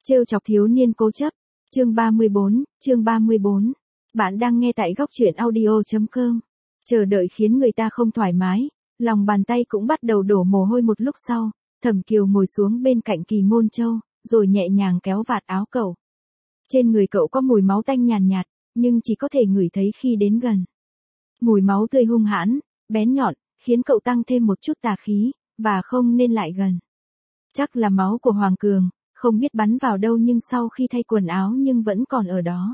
Trêu chọc thiếu niên cố chấp. Chương 34. Bạn đang nghe tại góc truyện audio.com. Chờ đợi khiến người ta không thoải mái, lòng bàn tay cũng bắt đầu đổ mồ hôi một lúc sau, Thẩm Kiều ngồi xuống bên cạnh Kỳ Ngôn Châu, rồi nhẹ nhàng kéo vạt áo cậu. Trên người cậu có mùi máu tanh nhàn nhạt, nhưng chỉ có thể ngửi thấy khi đến gần. Mùi máu tươi hung hãn, bén nhọn, khiến cậu tăng thêm một chút tà khí, và không nên lại gần. Chắc là máu của Hoàng Cường, không biết bắn vào đâu nhưng sau khi thay quần áo nhưng vẫn còn ở đó.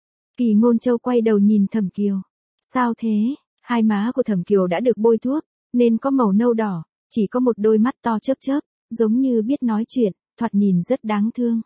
Kỳ Ngôn Châu quay đầu nhìn Thẩm Kiều. Sao thế? Hai má của Thẩm Kiều đã được bôi thuốc, nên có màu nâu đỏ, chỉ có một đôi mắt to chớp chớp, giống như biết nói chuyện, thoạt nhìn rất đáng thương.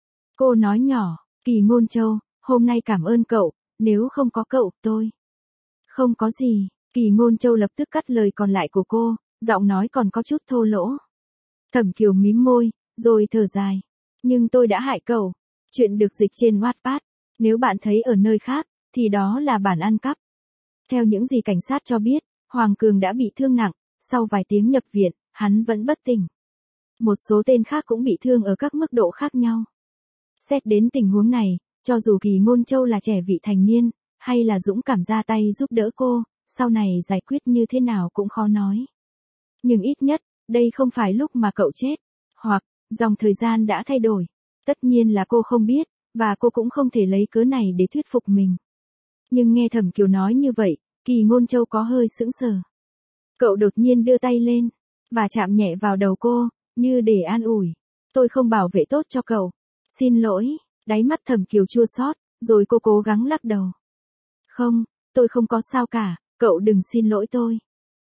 Cô nói nhỏ, Kỳ Ngôn Châu, hôm nay cảm ơn cậu, nếu không có cậu, tôi... Không có gì, Kỳ Ngôn Châu lập tức cắt lời còn lại của cô, giọng nói còn có chút thô lỗ. Thẩm Kiều mím môi, rồi thở dài. Nhưng tôi đã hại cậu. Chuyện được dịch trên Wattpad. Nếu bạn thấy ở nơi khác, thì đó là bản ăn cắp. Theo những gì cảnh sát cho biết, Hoàng Cường đã bị thương nặng, sau vài tiếng nhập viện, hắn vẫn bất tỉnh. Một số tên khác cũng bị thương ở các mức độ khác nhau. Xét đến tình huống này, cho dù Kỳ Ngôn Châu là trẻ vị thành niên, hay là dũng cảm ra tay giúp đỡ cô, sau này giải quyết như thế nào cũng khó nói. Nhưng ít nhất, đây không phải lúc mà cậu chết, hoặc, dòng thời gian đã thay đổi. Tất nhiên là cô không biết, và cô cũng không thể lấy cớ này để thuyết phục mình. Nhưng nghe Thẩm Kiều nói như vậy, Kỳ Ngôn Châu có hơi sững sờ. Cậu đột nhiên đưa tay lên, và chạm nhẹ vào đầu cô, như để an ủi. Tôi không bảo vệ tốt cho cậu. Xin lỗi, đáy mắt Thẩm Kiều chua xót, rồi cô cố gắng lắc đầu. Không, tôi không có sao cả, cậu đừng xin lỗi tôi.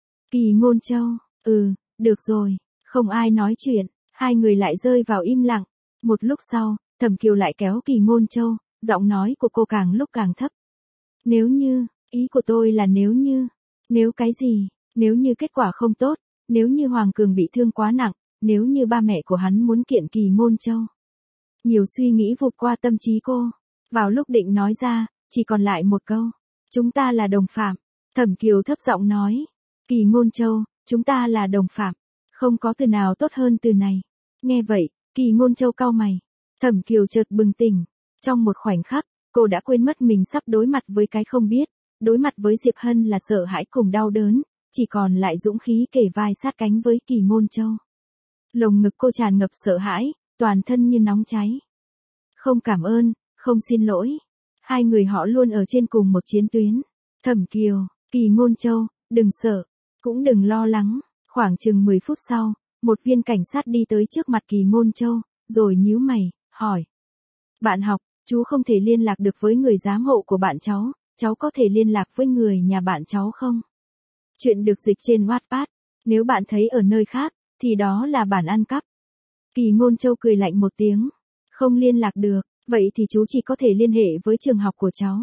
Kỳ Ngôn Châu, được rồi, không ai nói chuyện, hai người lại rơi vào im lặng. Một lúc sau, Thẩm Kiều lại kéo Kỳ Ngôn Châu, giọng nói của cô càng lúc càng thấp. Nếu như, ý của tôi là nếu cái gì, nếu như kết quả không tốt, nếu như Hoàng Cường bị thương quá nặng, nếu như ba mẹ của hắn muốn kiện Kỳ Ngôn Châu. Nhiều suy nghĩ vụt qua tâm trí cô, vào lúc định nói ra, chỉ còn lại một câu. Chúng ta là đồng phạm. Thẩm Kiều thấp giọng nói. Kỳ Ngôn Châu, chúng ta là đồng phạm. Không có từ nào tốt hơn từ này. Nghe vậy, Kỳ Ngôn Châu cau mày. Thẩm Kiều chợt bừng tỉnh. Trong một khoảnh khắc, cô đã quên mất mình sắp đối mặt với cái không biết. Đối mặt với Diệp Hân là sợ hãi cùng đau đớn, chỉ còn lại dũng khí kề vai sát cánh với Kỳ Ngôn Châu. Lồng ngực cô tràn ngập sợ hãi, toàn thân như nóng cháy. Không cảm ơn, không xin lỗi. Hai người họ luôn ở trên cùng một chiến tuyến. Thẩm Kiều, Kỳ Ngôn Châu, đừng sợ, cũng đừng lo lắng. Khoảng chừng 10 phút sau, một viên cảnh sát đi tới trước mặt Kỳ Ngôn Châu, rồi nhíu mày, hỏi. Bạn học, chú không thể liên lạc được với người giám hộ của bạn cháu có thể liên lạc với người nhà bạn cháu không? Chuyện được dịch trên Wattpad. Nếu bạn thấy ở nơi khác, thì đó là bản ăn cắp. Kỳ Ngôn Châu cười lạnh một tiếng. Không liên lạc được, vậy thì chú chỉ có thể liên hệ với trường học của cháu.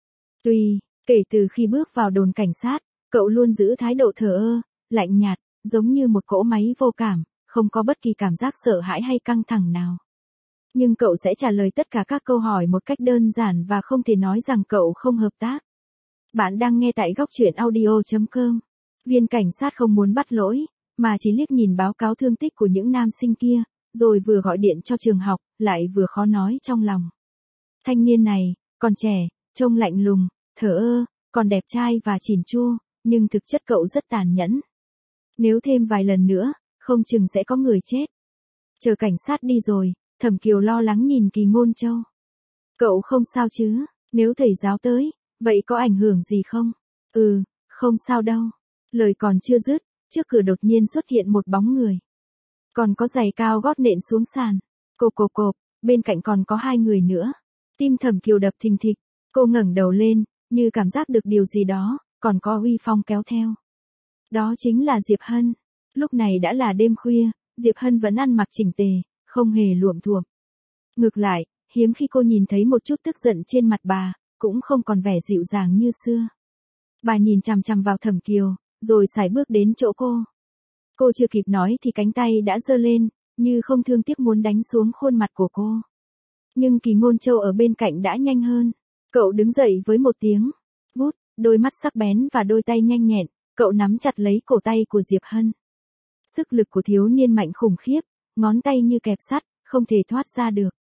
Kể từ khi bước vào đồn cảnh sát, cậu luôn giữ thái độ thờ ơ, lạnh nhạt, giống như một cỗ máy vô cảm, không có bất kỳ cảm giác sợ hãi hay căng thẳng nào. Nhưng cậu sẽ trả lời tất cả các câu hỏi một cách đơn giản và không thể nói rằng cậu không hợp tác. Bạn đang nghe tại góc truyện audio.com. Viên cảnh sát không muốn bắt lỗi, mà chỉ liếc nhìn báo cáo thương tích của những nam sinh kia, rồi vừa gọi điện cho trường học, lại vừa khó nói trong lòng. Thanh niên này, còn trẻ, trông lạnh lùng, thờ ơ, còn đẹp trai và chỉn chu, nhưng thực chất cậu rất tàn nhẫn. Nếu thêm vài lần nữa, không chừng sẽ có người chết. Chờ cảnh sát đi rồi, Thẩm Kiều lo lắng nhìn Kỳ Ngôn Châu. Cậu không sao chứ, nếu thầy giáo tới, vậy có ảnh hưởng gì không? Không sao đâu. Lời còn chưa dứt, trước cửa đột nhiên xuất hiện một bóng người. Còn có giày cao gót nện xuống sàn. Cộp, bên cạnh còn có hai người nữa. Tim Thẩm Kiều đập thình thịch, cô ngẩng đầu lên, như cảm giác được điều gì đó, còn có uy phong kéo theo. Đó chính là Diệp Hân. Lúc này đã là đêm khuya, Diệp Hân vẫn ăn mặc chỉnh tề, không hề luộm thuộm. Ngược lại, hiếm khi cô nhìn thấy một chút tức giận trên mặt bà, cũng không còn vẻ dịu dàng như xưa. Bà nhìn chằm chằm vào Thẩm Kiều, rồi sải bước đến chỗ cô. Cô chưa kịp nói thì cánh tay đã giơ lên, như không thương tiếc muốn đánh xuống khuôn mặt của cô. Nhưng Kỳ Ngôn Châu ở bên cạnh đã nhanh hơn. Cậu đứng dậy với một tiếng vút, đôi mắt sắc bén và đôi tay nhanh nhẹn, cậu nắm chặt lấy cổ tay của Diệp Hân. Sức lực của thiếu niên mạnh khủng khiếp, ngón tay như kẹp sắt, không thể thoát ra được.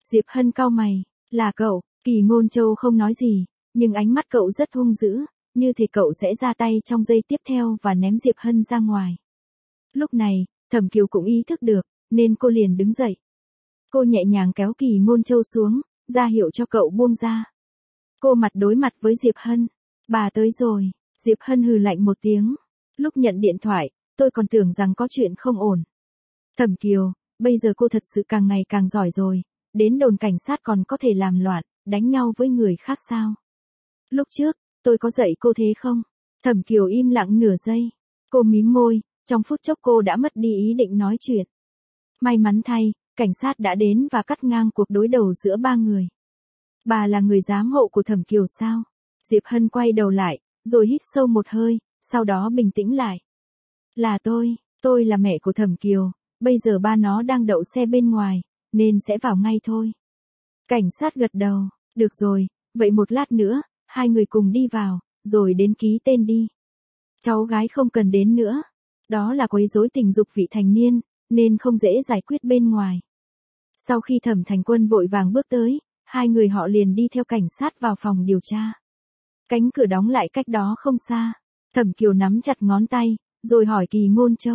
Diệp Hân cau mày, là cậu, Kỳ Ngôn Châu không nói gì, nhưng ánh mắt cậu rất hung dữ, như thể cậu sẽ ra tay trong giây tiếp theo và ném Diệp Hân ra ngoài. Lúc này, Thẩm Kiều cũng ý thức được, nên cô liền đứng dậy. Cô nhẹ nhàng kéo Kỳ Ngôn Châu xuống, ra hiệu cho cậu buông ra. Cô mặt đối mặt với Diệp Hân. Bà tới rồi, Diệp Hân hừ lạnh một tiếng. Lúc nhận điện thoại, tôi còn tưởng rằng có chuyện không ổn. Thẩm Kiều, bây giờ cô thật sự càng ngày càng giỏi rồi, đến đồn cảnh sát còn có thể làm loạn, đánh nhau với người khác sao? Lúc trước, tôi có dạy cô thế không? Thẩm Kiều im lặng nửa giây. Cô mím môi, trong phút chốc cô đã mất đi ý định nói chuyện. May mắn thay, cảnh sát đã đến và cắt ngang cuộc đối đầu giữa ba người. Bà là người giám hộ của Thẩm Kiều sao? Diệp Hân quay đầu lại, rồi hít sâu một hơi, sau đó bình tĩnh lại. Là tôi là mẹ của Thẩm Kiều, bây giờ ba nó đang đậu xe bên ngoài, nên sẽ vào ngay thôi. Cảnh sát gật đầu, được rồi, vậy một lát nữa, hai người cùng đi vào, rồi đến ký tên đi. Cháu gái không cần đến nữa, đó là quấy rối tình dục vị thành niên, nên không dễ giải quyết bên ngoài. Sau khi Thẩm Thành Quân vội vàng bước tới, hai người họ liền đi theo cảnh sát vào phòng điều tra. Cánh cửa đóng lại cách đó không xa. Thẩm Kiều nắm chặt ngón tay, rồi hỏi Kỳ Ngôn Châu.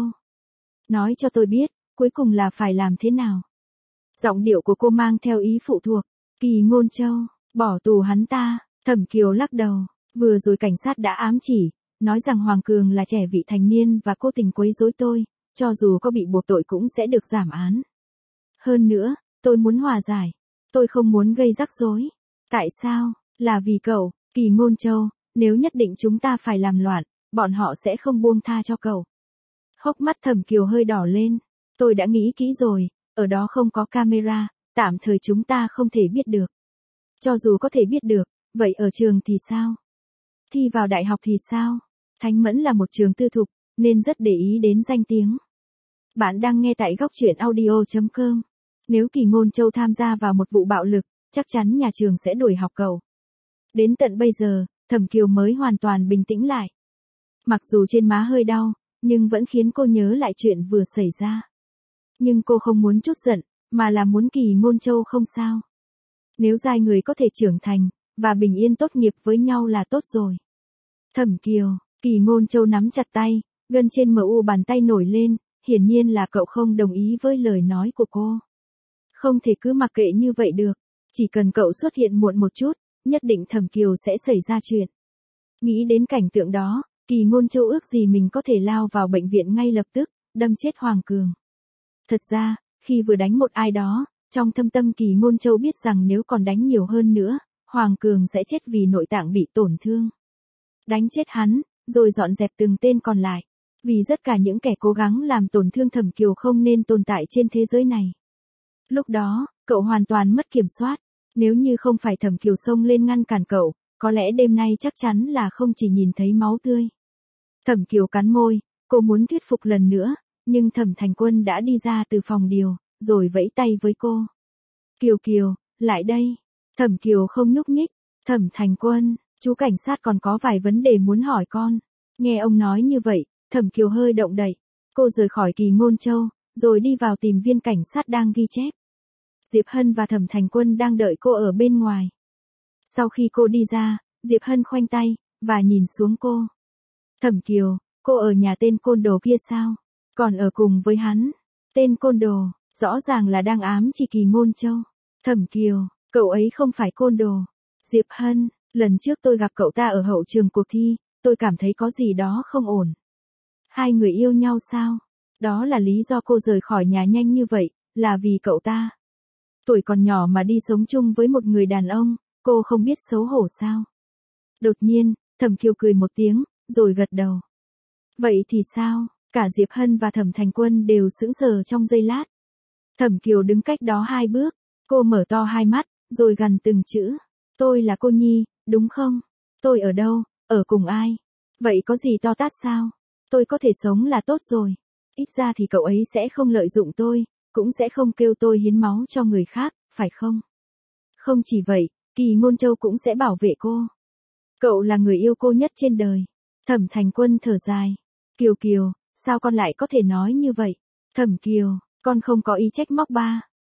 Nói cho tôi biết, cuối cùng là phải làm thế nào? Giọng điệu của cô mang theo ý phụ thuộc. Kỳ Ngôn Châu, bỏ tù hắn ta. Thẩm Kiều lắc đầu. Vừa rồi cảnh sát đã ám chỉ, nói rằng Hoàng Cường là trẻ vị thành niên và cố tình quấy rối tôi, cho dù có bị buộc tội cũng sẽ được giảm án. Hơn nữa, tôi muốn hòa giải. Tôi không muốn gây rắc rối. Tại sao? Là vì cậu, Kỳ Ngôn Châu, nếu nhất định chúng ta phải làm loạn, bọn họ sẽ không buông tha cho cậu. Hốc mắt Thẩm Kiều hơi đỏ lên. Tôi đã nghĩ kỹ rồi, ở đó không có camera, tạm thời chúng ta không thể biết được. Cho dù có thể biết được, vậy ở trường thì sao? Thi vào đại học thì sao? Thánh Mẫn là một trường tư thục, nên rất để ý đến danh tiếng. Bạn đang nghe tại góc truyện audio.com. Nếu Kỳ Ngôn Châu tham gia vào một vụ bạo lực, chắc chắn nhà trường sẽ đuổi học cậu. Đến tận bây giờ, Thẩm Kiều mới hoàn toàn bình tĩnh lại. Mặc dù trên má hơi đau, nhưng vẫn khiến cô nhớ lại chuyện vừa xảy ra. Nhưng cô không muốn trút giận, mà là muốn Kỳ Ngôn Châu không sao. Nếu giai người có thể trưởng thành, và bình yên tốt nghiệp với nhau là tốt rồi. Thẩm Kiều, Kỳ Ngôn Châu nắm chặt tay, gân trên mu bàn tay nổi lên, hiển nhiên là cậu không đồng ý với lời nói của cô. Không thể cứ mặc kệ như vậy được, chỉ cần cậu xuất hiện muộn một chút, nhất định Thẩm Kiều sẽ xảy ra chuyện. Nghĩ đến cảnh tượng đó, Kỳ Ngôn Châu ước gì mình có thể lao vào bệnh viện ngay lập tức, đâm chết Hoàng Cường. Thật ra, khi vừa đánh một ai đó, trong thâm tâm Kỳ Ngôn Châu biết rằng nếu còn đánh nhiều hơn nữa, Hoàng Cường sẽ chết vì nội tạng bị tổn thương. Đánh chết hắn, rồi dọn dẹp từng tên còn lại. Vì tất cả những kẻ cố gắng làm tổn thương Thẩm Kiều không nên tồn tại trên thế giới này. Lúc đó, cậu hoàn toàn mất kiểm soát. Nếu như không phải Thẩm Kiều xông lên ngăn cản cậu, có lẽ đêm nay chắc chắn là không chỉ nhìn thấy máu tươi. Thẩm Kiều cắn môi, cô muốn thuyết phục lần nữa, nhưng Thẩm Thành Quân đã đi ra từ phòng điều, rồi vẫy tay với cô. Kiều Kiều, lại đây. Thẩm Kiều không nhúc nhích. Thẩm Thành Quân, chú cảnh sát còn có vài vấn đề muốn hỏi con. Nghe ông nói như vậy, Thẩm Kiều hơi động đậy. Cô rời khỏi Kỳ Ngôn Châu, rồi đi vào tìm viên cảnh sát đang ghi chép. Diệp Hân và Thẩm Thành Quân đang đợi cô ở bên ngoài. Sau khi cô đi ra, Diệp Hân khoanh tay, và nhìn xuống cô. Thẩm Kiều, cô ở nhà tên côn đồ kia sao? Còn ở cùng với hắn. Tên côn đồ, rõ ràng là đang ám chỉ Kỳ Ngôn Châu. Thẩm Kiều, cậu ấy không phải côn đồ. Diệp Hân, lần trước tôi gặp cậu ta ở hậu trường cuộc thi, tôi cảm thấy có gì đó không ổn. Hai người yêu nhau sao? Đó là lý do cô rời khỏi nhà nhanh như vậy, là vì cậu ta. Tuổi còn nhỏ mà đi sống chung với một người đàn ông, cô không biết xấu hổ sao? Đột nhiên, Thẩm Kiều cười một tiếng, rồi gật đầu. Vậy thì sao? Cả Diệp Hân và Thẩm Thành Quân đều sững sờ trong giây lát. Thẩm Kiều đứng cách đó 2 bước, cô mở to hai mắt, rồi gằn từng chữ. Tôi là cô Nhi, đúng không? Tôi ở đâu, ở cùng ai? Vậy có gì to tát sao? Tôi có thể sống là tốt rồi. Ít ra thì cậu ấy sẽ không lợi dụng tôi, cũng sẽ không kêu tôi hiến máu cho người khác, phải không? Không chỉ vậy, Kỳ Ngôn Châu cũng sẽ bảo vệ cô. Cậu là người yêu cô nhất trên đời. Thẩm Thành Quân thở dài. Kiều Kiều, sao con lại có thể nói như vậy? Thẩm Kiều, con không có ý trách móc ba.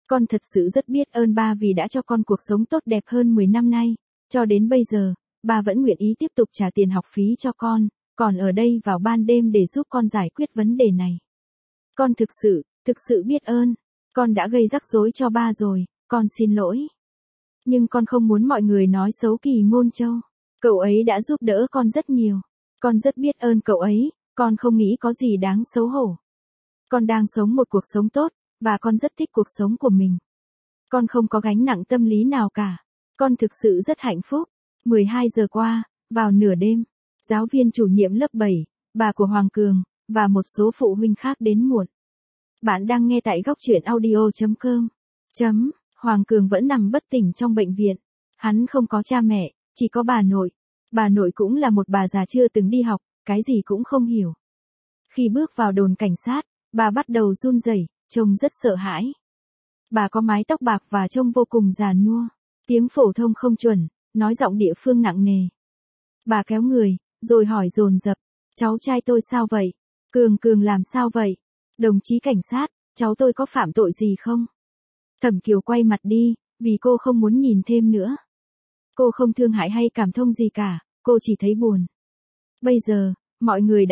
Con thật sự rất biết ơn ba vì đã cho con cuộc sống tốt đẹp hơn 10 năm nay. Cho đến bây giờ, ba vẫn nguyện ý tiếp tục trả tiền học phí cho con, còn ở đây vào ban đêm để giúp con giải quyết vấn đề này. Con thực sự biết ơn. Con đã gây rắc rối cho ba rồi, con xin lỗi. Nhưng con không muốn mọi người nói xấu Kỳ Ngôn Châu. Cậu ấy đã giúp đỡ con rất nhiều. Con rất biết ơn cậu ấy, con không nghĩ có gì đáng xấu hổ. Con đang sống một cuộc sống tốt, và con rất thích cuộc sống của mình. Con không có gánh nặng tâm lý nào cả. Con thực sự rất hạnh phúc. 12 giờ qua, vào nửa đêm, giáo viên chủ nhiệm lớp 7, bà của Hoàng Cường, và một số phụ huynh khác đến muộn. Bạn đang nghe tại góc truyện audio.com. Hoàng Cường vẫn nằm bất tỉnh trong bệnh viện. Hắn không có cha mẹ, chỉ có bà nội. Bà nội cũng là một bà già chưa từng đi học, cái gì cũng không hiểu. Khi bước vào đồn cảnh sát, bà bắt đầu run rẩy, trông rất sợ hãi. Bà có mái tóc bạc và trông vô cùng già nua. Tiếng phổ thông không chuẩn, nói giọng địa phương nặng nề. Bà kéo người, rồi hỏi dồn dập, cháu trai tôi sao vậy? Cường làm sao vậy? Đồng chí cảnh sát, cháu tôi có phạm tội gì không? Thẩm Kiều quay mặt đi, vì cô không muốn nhìn thêm nữa. Cô không thương hại hay cảm thông gì cả, cô chỉ thấy buồn. Bây giờ, mọi người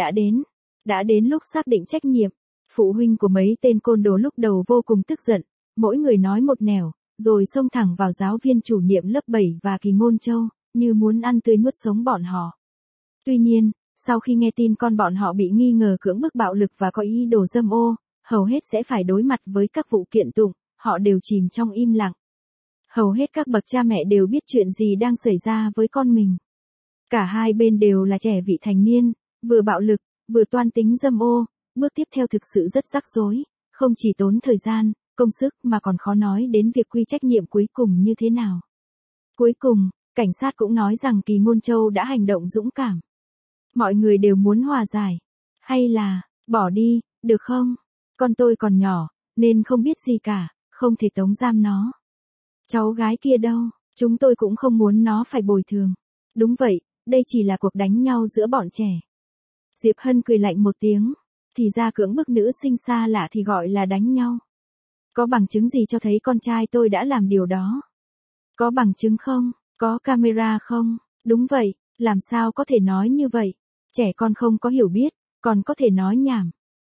đã đến lúc xác định trách nhiệm. Phụ huynh của mấy tên côn đồ lúc đầu vô cùng tức giận, mỗi người nói một nẻo, rồi xông thẳng vào giáo viên chủ nhiệm lớp 7 và Kỳ Ngôn Châu, như muốn ăn tươi nuốt sống bọn họ. Tuy nhiên, sau khi nghe tin con bọn họ bị nghi ngờ cưỡng bức bạo lực và có ý đồ dâm ô, hầu hết sẽ phải đối mặt với các vụ kiện tụng, họ đều chìm trong im lặng. Hầu hết các bậc cha mẹ đều biết chuyện gì đang xảy ra với con mình. Cả hai bên đều là trẻ vị thành niên, vừa bạo lực, vừa toan tính dâm ô, bước tiếp theo thực sự rất rắc rối, không chỉ tốn thời gian, công sức mà còn khó nói đến việc quy trách nhiệm cuối cùng như thế nào. Cuối cùng, cảnh sát cũng nói rằng Kỳ Ngôn Châu đã hành động dũng cảm. Mọi người đều muốn hòa giải. Hay là, bỏ đi, được không? Con tôi còn nhỏ, nên không biết gì cả, không thể tống giam nó. Cháu gái kia đâu, chúng tôi cũng không muốn nó phải bồi thường. Đúng vậy, đây chỉ là cuộc đánh nhau giữa bọn trẻ. Diệp Hân cười lạnh một tiếng, thì ra cưỡng bức nữ sinh xa lạ thì gọi là đánh nhau. Có bằng chứng gì cho thấy con trai tôi đã làm điều đó? Có bằng chứng không? Có camera không? Đúng vậy, làm sao có thể nói như vậy? Trẻ con không có hiểu biết, còn có thể nói nhảm.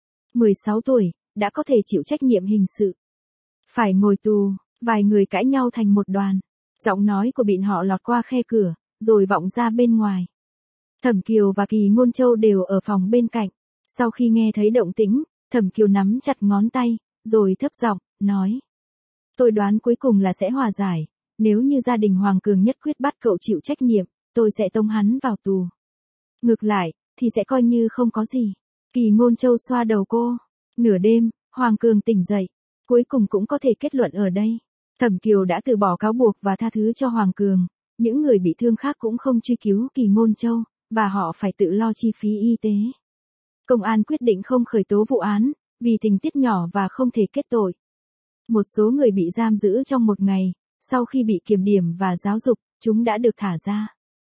16 tuổi, đã có thể chịu trách nhiệm hình sự. Phải ngồi tù, vài người cãi nhau thành một đoàn. Giọng nói của bọn họ lọt qua khe cửa, rồi vọng ra bên ngoài. Thẩm Kiều và Kỳ Ngôn Châu đều ở phòng bên cạnh. Sau khi nghe thấy động tĩnh, Thẩm Kiều nắm chặt ngón tay, rồi thấp giọng, nói. Tôi đoán cuối cùng là sẽ hòa giải. Nếu như gia đình Hoàng Cường nhất quyết bắt cậu chịu trách nhiệm, tôi sẽ tống hắn vào tù. Ngược lại, thì sẽ coi như không có gì. Kỳ Ngôn Châu xoa đầu cô. Nửa đêm, Hoàng Cường tỉnh dậy. Cuối cùng cũng có thể kết luận ở đây. Thẩm Kiều đã từ bỏ cáo buộc và tha thứ cho Hoàng Cường. Những người bị thương khác cũng không truy cứu Kỳ Ngôn Châu, và họ phải tự lo chi phí y tế. Công an quyết định không khởi tố vụ án, vì tình tiết nhỏ và không thể kết tội. Một số người bị giam giữ trong một ngày, sau khi bị kiểm điểm và giáo dục, chúng đã được thả ra.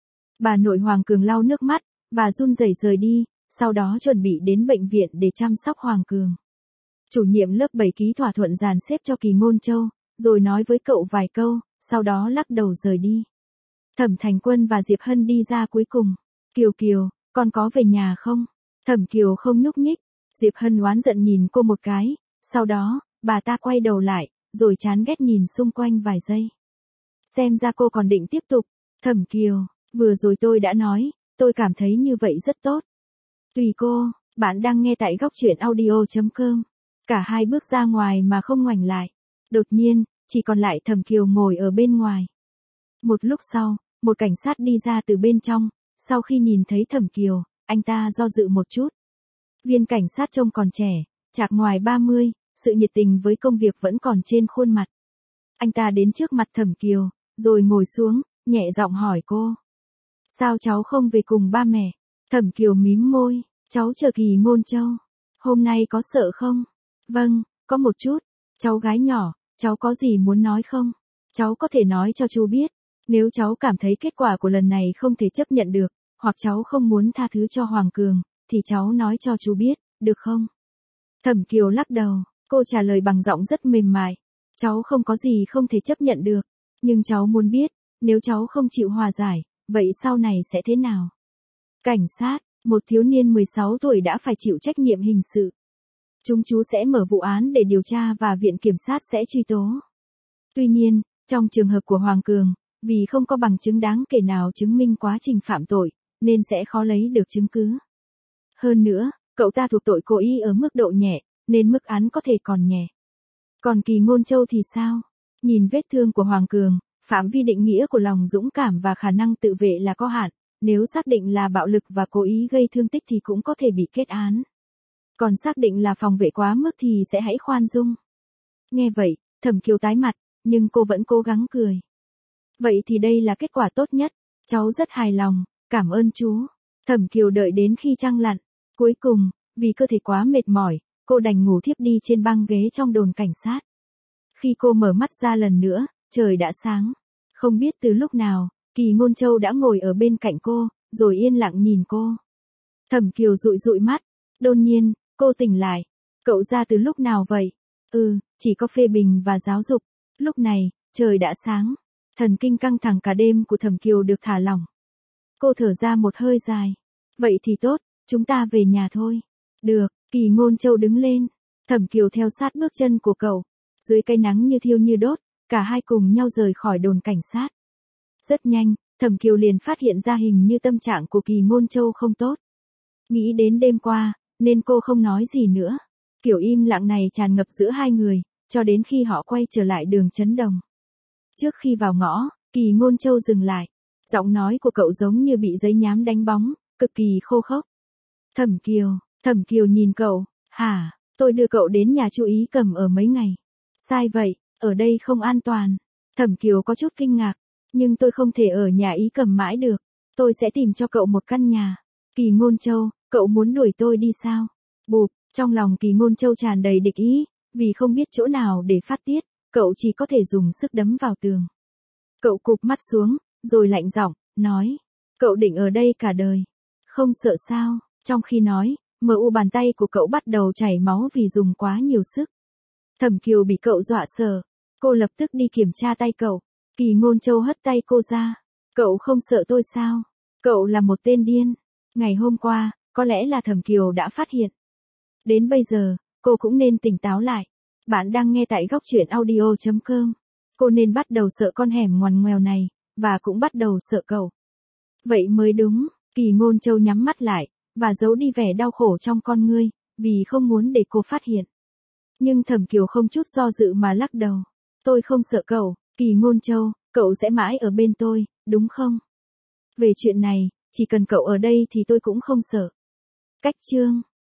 Bà nội Hoàng Cường lau nước mắt, và run rẩy rời đi, sau đó chuẩn bị đến bệnh viện để chăm sóc Hoàng Cường. Chủ nhiệm lớp 7 ký thỏa thuận dàn xếp cho Kỳ Ngôn Châu, rồi nói với cậu vài câu, sau đó lắc đầu rời đi. Thẩm Thành Quân và Diệp Hân đi ra cuối cùng. Kiều, con có về nhà không? Thẩm Kiều không nhúc nhích. Diệp Hân oán giận nhìn cô một cái, sau đó, bà ta quay đầu lại, rồi chán ghét nhìn xung quanh vài giây. Xem ra cô còn định tiếp tục. Thẩm Kiều, vừa rồi tôi đã nói, tôi cảm thấy như vậy rất tốt. Tùy cô, bạn đang nghe tại góc truyện audio.com. Cả hai bước ra ngoài mà không ngoảnh lại. Đột nhiên, chỉ còn lại Thẩm Kiều ngồi ở bên ngoài. Một lúc sau, một cảnh sát đi ra từ bên trong, sau khi nhìn thấy Thẩm Kiều, anh ta do dự một chút. Viên cảnh sát trông còn trẻ, chạc ngoài 30, sự nhiệt tình với công việc vẫn còn trên khuôn mặt. Anh ta đến trước mặt Thẩm Kiều, rồi ngồi xuống, nhẹ giọng hỏi cô. Sao cháu không về cùng ba mẹ? Thẩm Kiều mím môi, cháu chờ Kỳ Ngôn Châu. Hôm nay có sợ không? Vâng, có một chút. Cháu gái nhỏ, cháu có gì muốn nói không? Cháu có thể nói cho chú biết. Nếu cháu cảm thấy kết quả của lần này không thể chấp nhận được, hoặc cháu không muốn tha thứ cho Hoàng Cường, thì cháu nói cho chú biết, được không? Thẩm Kiều lắc đầu, cô trả lời bằng giọng rất mềm mại. Cháu không có gì không thể chấp nhận được, nhưng cháu muốn biết, nếu cháu không chịu hòa giải, vậy sau này sẽ thế nào? Cảnh sát, một thiếu niên 16 tuổi đã phải chịu trách nhiệm hình sự. Chúng chú sẽ mở vụ án để điều tra và viện kiểm sát sẽ truy tố. Tuy nhiên, trong trường hợp của Hoàng Cường, vì không có bằng chứng đáng kể nào chứng minh quá trình phạm tội, nên sẽ khó lấy được chứng cứ. Hơn nữa, cậu ta thuộc tội cố ý ở mức độ nhẹ, nên mức án có thể còn nhẹ. Còn Kỳ Ngôn Châu thì sao? Nhìn vết thương của Hoàng Cường, phạm vi định nghĩa của lòng dũng cảm và khả năng tự vệ là có hạn, nếu xác định là bạo lực và cố ý gây thương tích thì cũng có thể bị kết án. Còn xác định là phòng vệ quá mức thì sẽ hãy khoan dung. Nghe vậy, Thẩm Kiều tái mặt, nhưng cô vẫn cố gắng cười. Vậy thì đây là kết quả tốt nhất, cháu rất hài lòng, cảm ơn chú. Thẩm Kiều đợi đến khi trăng lặn. Cuối cùng, vì cơ thể quá mệt mỏi, cô đành ngủ thiếp đi trên băng ghế trong đồn cảnh sát. Khi cô mở mắt ra lần nữa, trời đã sáng. Không biết từ lúc nào, Kỳ Ngôn Châu đã ngồi ở bên cạnh cô, rồi yên lặng nhìn cô. Thẩm Kiều dụi dụi mắt. Đột nhiên, cô tỉnh lại. Cậu ra từ lúc nào vậy? Chỉ có phê bình và giáo dục. Lúc này, trời đã sáng. Thần kinh căng thẳng cả đêm của Thẩm Kiều được thả lỏng. Cô thở ra một hơi dài. Vậy thì tốt, chúng ta về nhà thôi. Được, Kỳ Ngôn Châu đứng lên. Thẩm Kiều theo sát bước chân của cậu. Dưới cái nắng như thiêu như đốt, cả hai cùng nhau rời khỏi đồn cảnh sát. Rất nhanh, Thẩm Kiều liền phát hiện ra hình như tâm trạng của Kỳ Ngôn Châu không tốt. Nghĩ đến đêm qua, nên cô không nói gì nữa. Kiểu im lặng này tràn ngập giữa hai người, cho đến khi họ quay trở lại đường Trấn Đồng. Trước khi vào ngõ, Kỳ Ngôn Châu dừng lại. Giọng nói của cậu giống như bị giấy nhám đánh bóng, cực kỳ khô khốc. Thẩm Kiều nhìn cậu, hả, tôi đưa cậu đến nhà chú Ý Cầm ở mấy ngày. Sai vậy, ở đây không an toàn. Thẩm Kiều có chút kinh ngạc, nhưng tôi không thể ở nhà Ý Cầm mãi được. Tôi sẽ tìm cho cậu một căn nhà. Kỳ Ngôn Châu, cậu muốn đuổi tôi đi sao? Bụp, trong lòng Kỳ Ngôn Châu tràn đầy địch ý, vì không biết chỗ nào để phát tiết, cậu chỉ có thể dùng sức đấm vào tường. Cậu cụp mắt xuống, rồi lạnh giọng, nói, cậu định ở đây cả đời. Không sợ sao? Trong khi nói, bàn tay của cậu bắt đầu chảy máu vì dùng quá nhiều sức. Thẩm Kiều bị cậu dọa sợ. Cô lập tức đi kiểm tra tay cậu. Kỳ Ngôn Châu hất tay cô ra. Cậu không sợ tôi sao? Cậu là một tên điên. Ngày hôm qua, có lẽ là Thẩm Kiều đã phát hiện. Đến bây giờ, cô cũng nên tỉnh táo lại. Bạn đang nghe tại góc truyện audio.com. Cô nên bắt đầu sợ con hẻm ngoằn ngoèo này, và cũng bắt đầu sợ cậu. Vậy mới đúng. Kỳ Ngôn Châu nhắm mắt lại, và giấu đi vẻ đau khổ trong con ngươi, vì không muốn để cô phát hiện. Nhưng Thẩm Kiều không chút do dự mà lắc đầu. Tôi không sợ cậu, Kỳ Ngôn Châu, cậu sẽ mãi ở bên tôi, đúng không? Về chuyện này, chỉ cần cậu ở đây thì tôi cũng không sợ. Cách chương